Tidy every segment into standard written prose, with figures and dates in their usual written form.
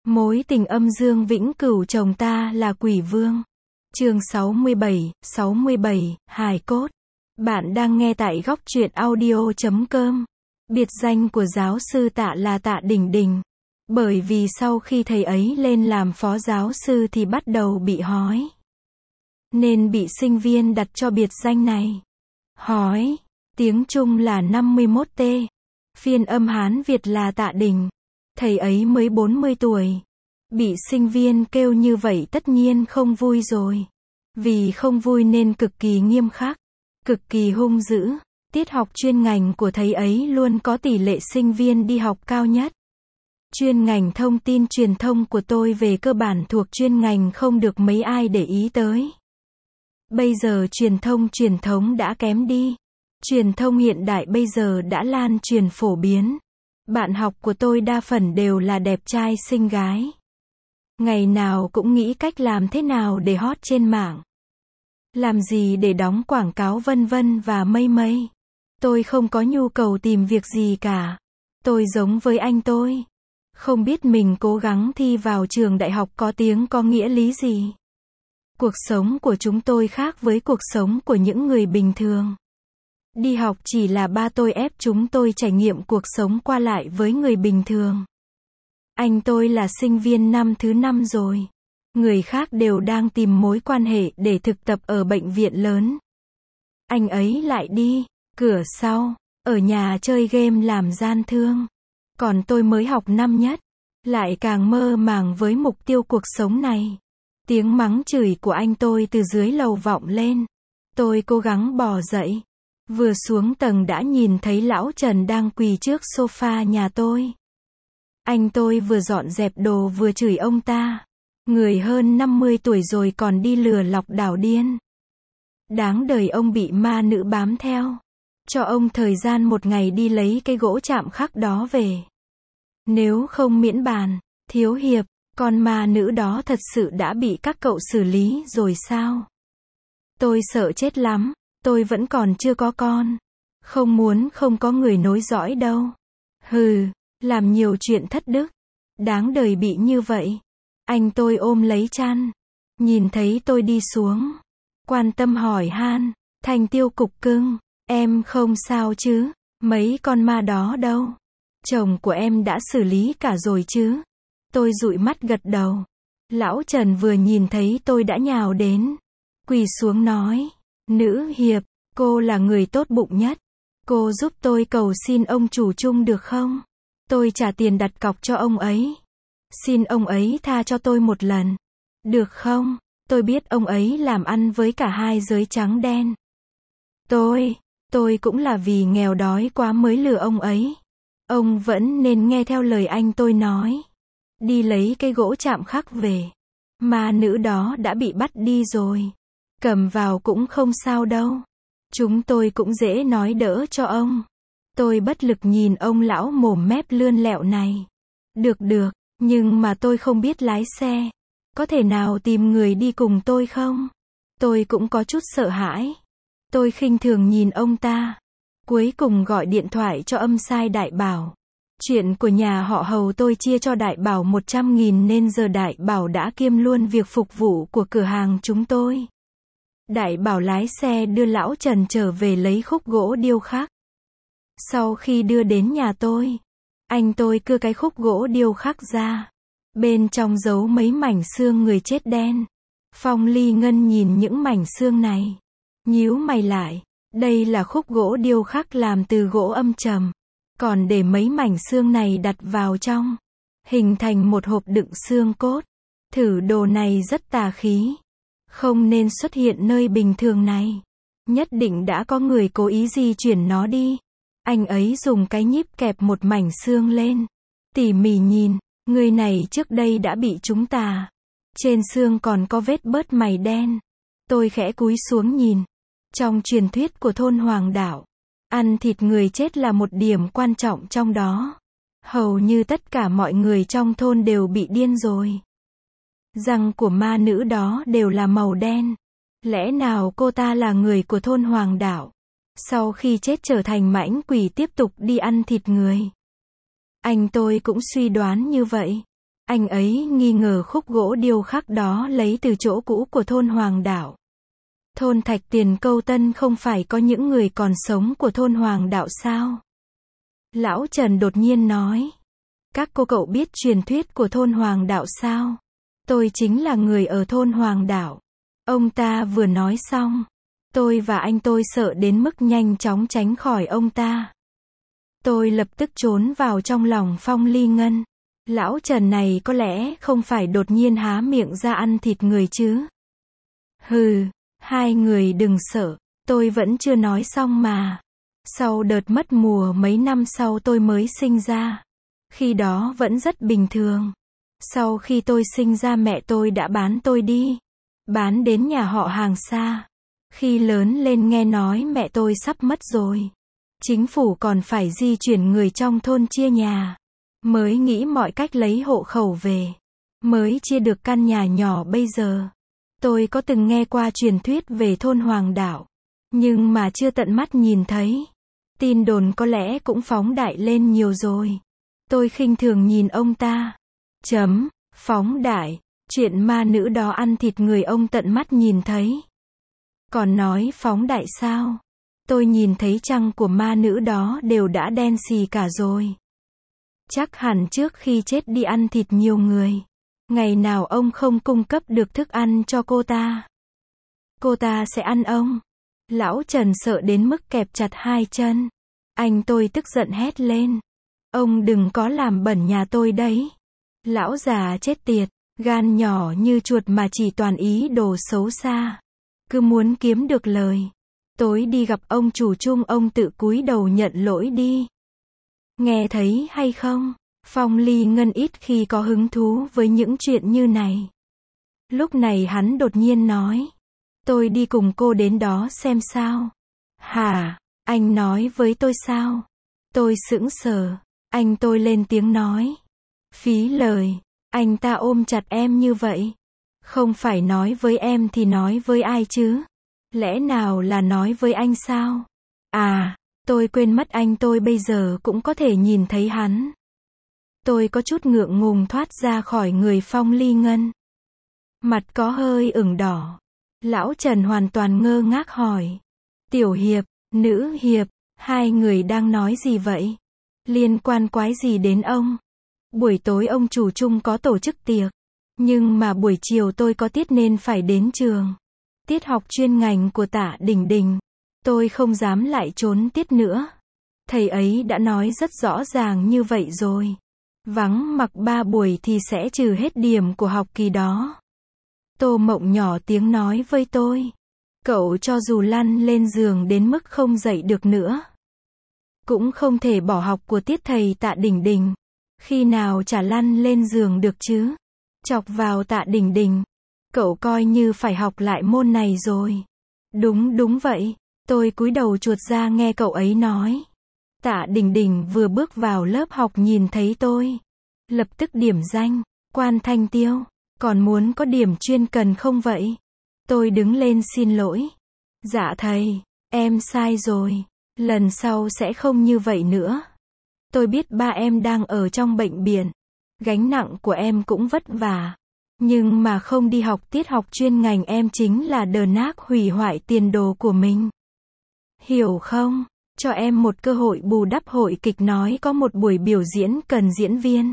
Mối tình âm dương vĩnh cửu chồng ta là quỷ vương. Chương 67, hài cốt. Bạn đang nghe tại góc truyện audio.com. Biệt danh của giáo sư Tạ là Tạ Đình Đình. Bởi vì sau khi thầy ấy lên làm phó giáo sư thì bắt đầu bị hói. Nên bị sinh viên đặt cho biệt danh này. Hói, tiếng Trung là 51T. Phiên âm Hán Việt là Tạ Đình. Thầy ấy mới 40 tuổi. Bị sinh viên kêu như vậy tất nhiên không vui rồi. Vì không vui nên cực kỳ nghiêm khắc, cực kỳ hung dữ. Tiết học chuyên ngành của thầy ấy luôn có tỷ lệ sinh viên đi học cao nhất. Chuyên ngành thông tin truyền thông của tôi về cơ bản thuộc chuyên ngành không được mấy ai để ý tới. Bây giờ truyền thống đã kém đi. Truyền thông hiện đại bây giờ đã lan truyền phổ biến. Bạn học của tôi đa phần đều là đẹp trai xinh gái. Ngày nào cũng nghĩ cách làm thế nào để hot trên mạng. Làm gì để đóng quảng cáo vân vân và mây mây. Tôi không có nhu cầu tìm việc gì cả. Tôi giống với anh tôi. Không biết mình cố gắng thi vào trường đại học có tiếng có nghĩa lý gì. Cuộc sống của chúng tôi khác với cuộc sống của những người bình thường. Đi học chỉ là ba tôi ép chúng tôi trải nghiệm cuộc sống qua lại với người bình thường. Anh tôi là sinh viên năm thứ 5 rồi. Người khác đều đang tìm mối quan hệ để thực tập ở bệnh viện lớn. Anh ấy lại đi, cửa sau, ở nhà chơi game làm gian thương. Còn tôi mới học năm nhất, lại càng mơ màng với mục tiêu cuộc sống này. Tiếng mắng chửi của anh tôi từ dưới lầu vọng lên. Tôi cố gắng bò dậy. Vừa xuống tầng đã nhìn thấy lão Trần đang quỳ trước sofa nhà tôi. Anh tôi vừa dọn dẹp đồ vừa chửi ông ta. Người hơn 50 tuổi rồi còn đi lừa lọc đảo điên. Đáng đời ông bị ma nữ bám theo. Cho ông thời gian một ngày đi lấy cái gỗ chạm khắc đó về. Nếu không miễn bàn, thiếu hiệp, con ma nữ đó thật sự đã bị các cậu xử lý rồi sao? Tôi sợ chết lắm, tôi vẫn còn chưa có con. Không có người nối dõi đâu. Hừ, làm nhiều chuyện thất đức. Đáng đời bị như vậy. Anh tôi ôm lấy chăn. Nhìn thấy tôi đi xuống. Quan tâm hỏi han. Thành Tiêu cục cưng. Em không sao chứ? Mấy con ma đó đâu? Chồng của em đã xử lý cả rồi chứ? Tôi dụi mắt gật đầu. Lão Trần vừa nhìn thấy tôi đã nhào đến. Quỳ xuống nói. Nữ hiệp, cô là người tốt bụng nhất. Cô giúp tôi cầu xin ông chủ chung được không? Tôi trả tiền đặt cọc cho ông ấy. Xin ông ấy tha cho tôi một lần. Được không? Tôi biết ông ấy làm ăn với cả hai giới trắng đen. Tôi cũng là vì nghèo đói quá mới lừa ông ấy. Ông vẫn nên nghe theo lời anh tôi nói. Đi lấy cái gỗ chạm khắc về. Ma nữ đó đã bị bắt đi rồi. Cầm vào cũng không sao đâu. Chúng tôi cũng dễ nói đỡ cho ông. Tôi bất lực nhìn ông lão mồm mép lươn lẹo này. Được, nhưng mà tôi không biết lái xe. Có thể nào tìm người đi cùng tôi không? Tôi cũng có chút sợ hãi. Tôi khinh thường nhìn ông ta. Cuối cùng gọi điện thoại cho âm sai Đại Bảo. Chuyện của nhà họ Hầu tôi chia cho Đại Bảo 100.000 nên giờ Đại Bảo đã kiêm luôn việc phục vụ của cửa hàng chúng tôi. Đại Bảo lái xe đưa lão Trần trở về lấy khúc gỗ điêu khắc. Sau khi đưa đến nhà tôi, anh tôi cưa cái khúc gỗ điêu khắc ra. Bên trong giấu mấy mảnh xương người chết đen. Phong Ly Ngân nhìn những mảnh xương này. Nhíu mày lại. Đây là khúc gỗ điêu khắc làm từ gỗ âm trầm. Còn để mấy mảnh xương này đặt vào trong. Hình thành một hộp đựng xương cốt. Thử đồ này rất tà khí. Không nên xuất hiện nơi bình thường này. Nhất định đã có người cố ý di chuyển nó đi. Anh ấy dùng cái nhíp kẹp một mảnh xương lên. Tỉ mỉ nhìn. Người này trước đây đã bị chúng ta. Trên xương còn có vết bớt mày đen. Tôi khẽ cúi xuống nhìn. Trong truyền thuyết của thôn Hoàng Đạo, ăn thịt người chết là một điểm quan trọng trong đó. Hầu như tất cả mọi người trong thôn đều bị điên rồi. Răng của ma nữ đó đều là màu đen. Lẽ nào cô ta là người của thôn Hoàng Đạo? Sau khi chết trở thành mãnh quỷ tiếp tục đi ăn thịt người. Anh tôi cũng suy đoán như vậy. Anh ấy nghi ngờ khúc gỗ điêu khắc đó lấy từ chỗ cũ của thôn Hoàng Đạo. Thôn Thạch Tiền Câu Tân không phải có những người còn sống của thôn Hoàng Đạo sao? Lão Trần đột nhiên nói. Các cô cậu biết truyền thuyết của thôn Hoàng Đạo sao? Tôi chính là người ở thôn Hoàng Đạo. Ông ta vừa nói xong. Tôi và anh tôi sợ đến mức nhanh chóng tránh khỏi ông ta. Tôi lập tức trốn vào trong lòng Phong Ly Ngân. Lão Trần này có lẽ không phải đột nhiên há miệng ra ăn thịt người chứ? Hừ, hai người đừng sợ, tôi vẫn chưa nói xong mà. Sau đợt mất mùa mấy năm sau tôi mới sinh ra. Khi đó vẫn rất bình thường. Sau khi tôi sinh ra mẹ tôi đã bán tôi đi. Bán đến nhà họ hàng xa. Khi lớn lên nghe nói mẹ tôi sắp mất rồi. Chính phủ còn phải di chuyển người trong thôn chia nhà. Mới nghĩ mọi cách lấy hộ khẩu về. Mới chia được căn nhà nhỏ bây giờ. Tôi có từng nghe qua truyền thuyết về thôn Hoàng Đạo. Nhưng mà chưa tận mắt nhìn thấy. Tin đồn có lẽ cũng phóng đại lên nhiều rồi. Tôi khinh thường nhìn ông ta. Phóng đại. Chuyện ma nữ đó ăn thịt người ông tận mắt nhìn thấy. Còn nói phóng đại sao? Tôi nhìn thấy răng của ma nữ đó đều đã đen xì cả rồi. Chắc hẳn trước khi chết đi ăn thịt nhiều người. Ngày nào ông không cung cấp được thức ăn cho cô ta. Cô ta sẽ ăn ông. Lão Trần sợ đến mức kẹp chặt hai chân. Anh tôi tức giận hét lên. Ông đừng có làm bẩn nhà tôi đấy. Lão già chết tiệt, gan nhỏ như chuột mà chỉ toàn ý đồ xấu xa. Cứ muốn kiếm được lời. Tối đi gặp ông chủ chung ông tự cúi đầu nhận lỗi đi. Nghe thấy hay không? Phong Ly Ngân ít khi có hứng thú với những chuyện như này. Lúc này hắn đột nhiên nói. Tôi đi cùng cô đến đó xem sao. Hả? Anh nói với tôi sao? Tôi sững sờ. Anh tôi lên tiếng nói. Phí lời. Anh ta ôm chặt em như vậy. Không phải nói với em thì nói với ai chứ? Lẽ nào là nói với anh sao? À, tôi quên mất anh tôi bây giờ cũng có thể nhìn thấy hắn. Tôi có chút ngượng ngùng thoát ra khỏi người Phong Ly Ngân. Mặt có hơi ửng đỏ. Lão Trần hoàn toàn ngơ ngác hỏi. Tiểu Hiệp, Nữ Hiệp, hai người đang nói gì vậy? Liên quan quái gì đến ông? Buổi tối ông chủ chung có tổ chức tiệc. Nhưng mà buổi chiều tôi có tiết nên phải đến trường. Tiết học chuyên ngành của Tạ Đình Đình. Tôi không dám lại trốn tiết nữa. Thầy ấy đã nói rất rõ ràng như vậy rồi. Vắng mặc 3 buổi thì sẽ trừ hết điểm của học kỳ đó. Tô Mộng nhỏ tiếng nói với tôi. Cậu cho dù lăn lên giường đến mức không dậy được nữa. Cũng không thể bỏ học của tiết thầy Tạ Đình Đình. Khi nào chả lăn lên giường được chứ? Chọc vào Tạ Đình Đình. Cậu coi như phải học lại môn này rồi. Đúng vậy. Tôi cúi đầu chuột ra nghe cậu ấy nói. Tạ Đình Đình vừa bước vào lớp học nhìn thấy tôi. Lập tức điểm danh. Quan Thanh Tiêu. Còn muốn có điểm chuyên cần không vậy? Tôi đứng lên xin lỗi. Dạ thầy, em sai rồi. Lần sau sẽ không như vậy nữa. Tôi biết ba em đang ở trong bệnh viện. Gánh nặng của em cũng vất vả. Nhưng mà không đi học tiết học chuyên ngành em chính là đờ nác hủy hoại tiền đồ của mình. Hiểu không? Cho em một cơ hội bù đắp hội kịch nói có một buổi biểu diễn cần diễn viên.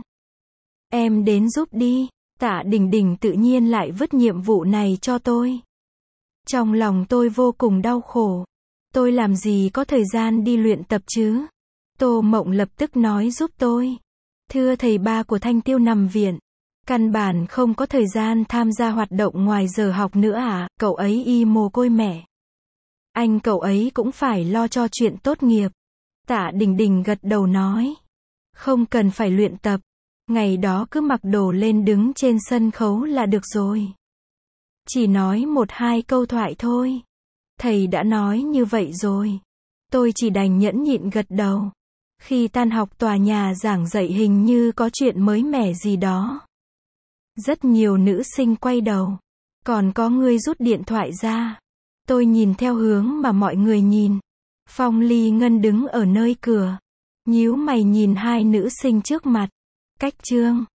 Em đến giúp đi. Tạ Đình Đình tự nhiên lại vứt nhiệm vụ này cho tôi. Trong lòng tôi vô cùng đau khổ. Tôi làm gì có thời gian đi luyện tập chứ? Tô Mộng lập tức nói giúp tôi. Thưa thầy, ba của Thanh Tiêu nằm viện. Căn bản không có thời gian tham gia hoạt động ngoài giờ học nữa à? Cậu ấy y mồ côi mẹ. Anh cậu ấy cũng phải lo cho chuyện tốt nghiệp. Tạ Đình Đình gật đầu nói. Không cần phải luyện tập. Ngày đó cứ mặc đồ lên đứng trên sân khấu là được rồi. Chỉ nói 1-2 câu thoại thôi. Thầy đã nói như vậy rồi. Tôi chỉ đành nhẫn nhịn gật đầu. Khi tan học tòa nhà giảng dạy hình như có chuyện mới mẻ gì đó. Rất nhiều nữ sinh quay đầu. Còn có người rút điện thoại ra. Tôi nhìn theo hướng mà mọi người nhìn. Phong Ly Ngân đứng ở nơi cửa. Nhíu mày nhìn hai nữ sinh trước mặt. Cách chương